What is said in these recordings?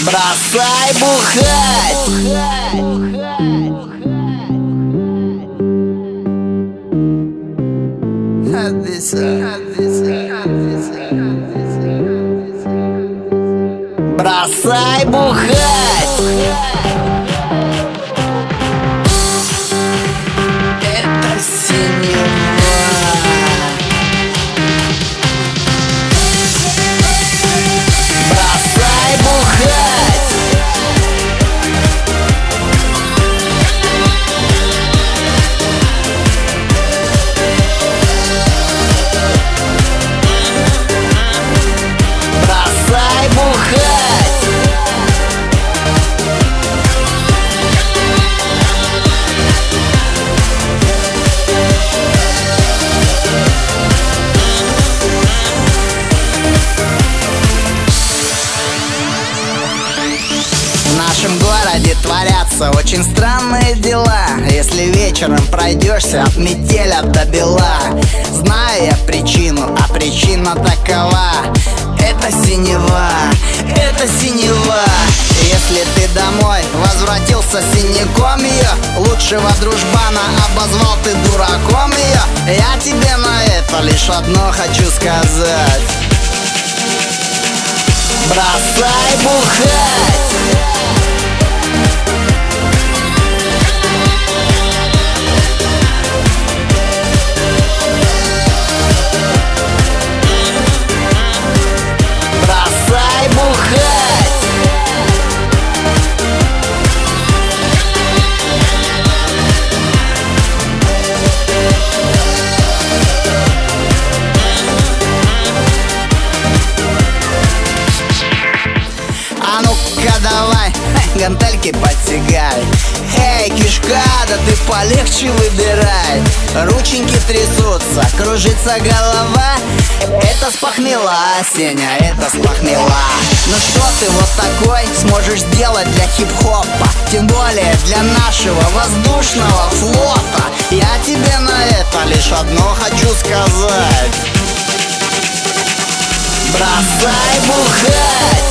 Бросай бухать! Бросай бухать! Это синева. Бросай бухать! Бросай бухать! В нашем городе творятся очень странные дела. Если вечером пройдешься от метеля до бела, знаю я причину, а причина такова: это синева, это синева. Если ты домой возвратился синяком ее, лучшего дружбана обозвал ты дураком ее, я тебе на это лишь одно хочу сказать: бросай бухать! Бросай бухать! А ну-ка давай, гантельки подтягай. Эй, кишка, да ты полегче выбирай. Рученьки трясутся, кружится голова. Это спохмела, Сеня, это спохмела. Ну что ты вот такой сможешь сделать для хип-хопа? Тем более для нашего воздушного флота. Я тебе на это лишь одно хочу сказать: бросай бухать!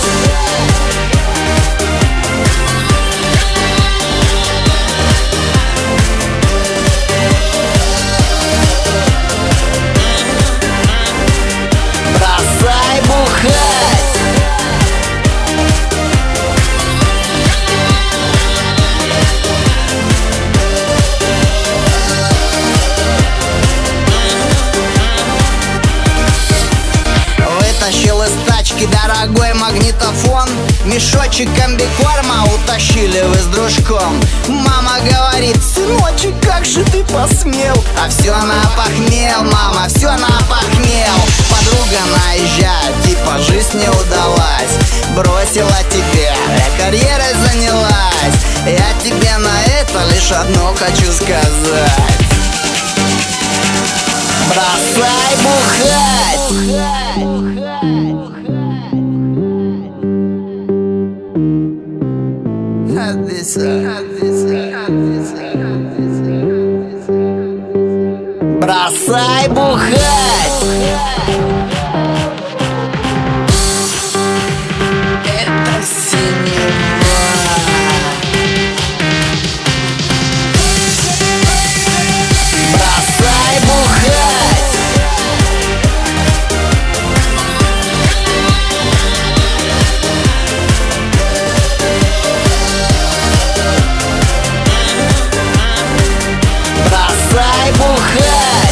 Бросай бухать! Вытащил из тачки дорогой магнитофон, мешочек комбикорма утащили вы с дружком. Мама говорит: сыночек, как же ты посмел? А все напохмел, мама, все напохмел. Подруга наезжает, типа жизнь не удалась, бросила тебя, карьерой занялась. Я тебе на это лишь одно хочу сказать: бросай бухать! Бросай бухать! Это синева. Бросай бухать! Бросай бухать!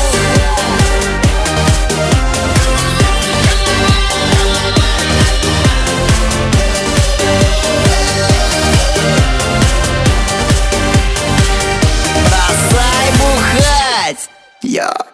Бросай бухать! Йо!